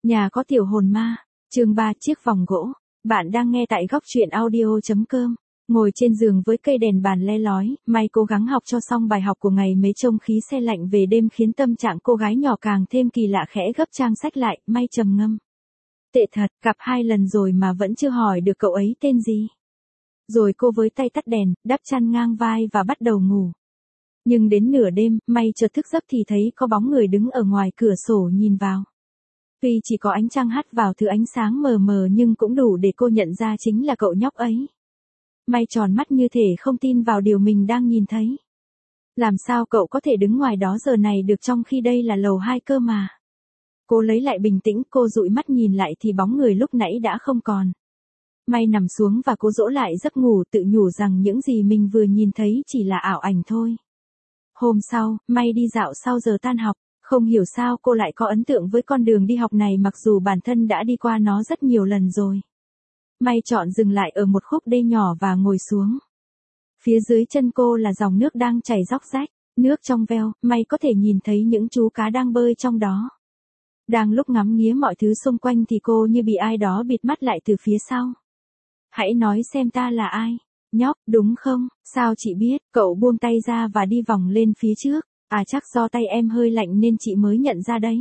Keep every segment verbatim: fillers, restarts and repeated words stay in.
Nhà có tiểu hồn ma, chương ba chiếc vòng gỗ. Bạn đang nghe tại góc truyện audio.com. Ngồi trên giường với cây đèn bàn le lói, May cố gắng học cho xong bài học của ngày mấy trông khí se lạnh về đêm khiến tâm trạng cô gái nhỏ càng thêm kỳ lạ khẽ gấp trang sách lại, May trầm ngâm. Tệ thật, gặp hai lần rồi mà vẫn chưa hỏi được cậu ấy tên gì. Rồi cô với tay tắt đèn, đắp chăn ngang vai và bắt đầu ngủ. Nhưng đến nửa đêm, May chợt thức giấc thì thấy có bóng người đứng ở ngoài cửa sổ nhìn vào. Tuy chỉ có ánh trăng hắt vào thứ ánh sáng mờ mờ nhưng cũng đủ để cô nhận ra chính là cậu nhóc ấy. May tròn mắt như thể không tin vào điều mình đang nhìn thấy. Làm sao cậu có thể đứng ngoài đó giờ này được trong khi đây là lầu hai cơ mà. Cô lấy lại bình tĩnh, cô dụi mắt nhìn lại thì bóng người lúc nãy đã không còn. May nằm xuống và cố dỗ lại giấc ngủ, tự nhủ rằng những gì mình vừa nhìn thấy chỉ là ảo ảnh thôi. Hôm sau, May đi dạo sau giờ tan học. Không hiểu sao cô lại có ấn tượng với con đường đi học này mặc dù bản thân đã đi qua nó rất nhiều lần rồi. May chọn dừng lại ở một khúc đê nhỏ và ngồi xuống. Phía dưới chân cô là dòng nước đang chảy róc rách, nước trong veo, May có thể nhìn thấy những chú cá đang bơi trong đó. Đang lúc ngắm nghía mọi thứ xung quanh thì cô như bị ai đó bịt mắt lại từ phía sau. Hãy nói xem ta là ai? Nhóc, đúng không? Sao chị biết? Cậu buông tay ra và đi vòng lên phía trước. À chắc do tay em hơi lạnh nên chị mới nhận ra đấy.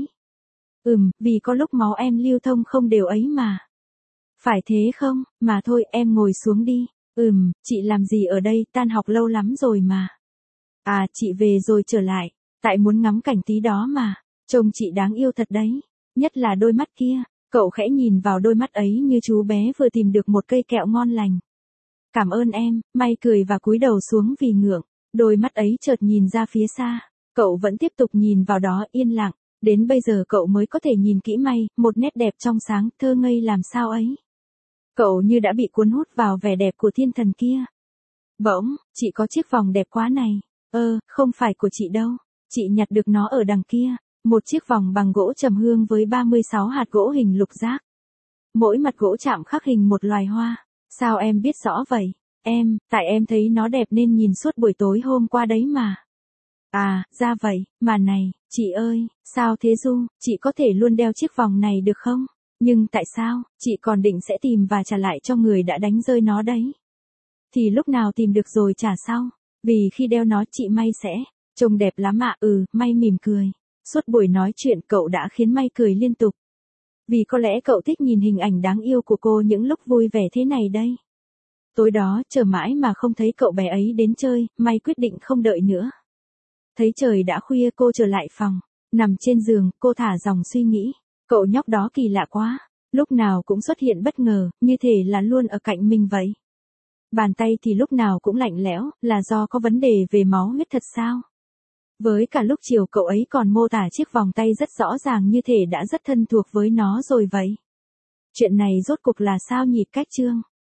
Ừm, vì có lúc máu em lưu thông không đều ấy mà. Phải thế không? Mà thôi em ngồi xuống đi. Ừm, chị làm gì ở đây, tan học lâu lắm rồi mà. À chị về rồi trở lại. Tại muốn ngắm cảnh tí đó mà. Trông chị đáng yêu thật đấy. Nhất là đôi mắt kia. Cậu khẽ nhìn vào đôi mắt ấy như chú bé vừa tìm được một cây kẹo ngon lành. Cảm ơn em, May cười và cúi đầu xuống vì ngượng. Đôi mắt ấy chợt nhìn ra phía xa. Cậu vẫn tiếp tục nhìn vào đó yên lặng, đến bây giờ cậu mới có thể nhìn kỹ May, một nét đẹp trong sáng, thơ ngây làm sao ấy. Cậu như đã bị cuốn hút vào vẻ đẹp của thiên thần kia. Bỗng, chị có chiếc vòng đẹp quá này. Ơ, không phải của chị đâu, chị nhặt được nó ở đằng kia, một chiếc vòng bằng gỗ trầm hương với ba mươi sáu hạt gỗ hình lục giác. Mỗi mặt gỗ chạm khắc hình một loài hoa. Sao em biết rõ vậy? Em, tại em thấy nó đẹp nên nhìn suốt buổi tối hôm qua đấy mà. À, ra vậy, mà này, chị ơi, sao thế Du, chị có thể luôn đeo chiếc vòng này được không? Nhưng tại sao, chị còn định sẽ tìm và trả lại cho người đã đánh rơi nó đấy? Thì lúc nào tìm được rồi trả sau, vì khi đeo nó chị May sẽ, trông đẹp lắm ạ. Ừ, May mỉm cười. Suốt buổi nói chuyện cậu đã khiến May cười liên tục. Vì có lẽ cậu thích nhìn hình ảnh đáng yêu của cô những lúc vui vẻ thế này đây. Tối đó, chờ mãi mà không thấy cậu bé ấy đến chơi, May quyết định không đợi nữa. Thấy trời đã khuya cô trở lại phòng, nằm trên giường, cô thả dòng suy nghĩ. Cậu nhóc đó kỳ lạ quá, lúc nào cũng xuất hiện bất ngờ, như thể là luôn ở cạnh mình vậy. Bàn tay thì lúc nào cũng lạnh lẽo, là do có vấn đề về máu huyết thật sao? Với cả lúc chiều cậu ấy còn mô tả chiếc vòng tay rất rõ ràng như thể đã rất thân thuộc với nó rồi vậy. Chuyện này rốt cuộc là sao nhỉ? Cách chương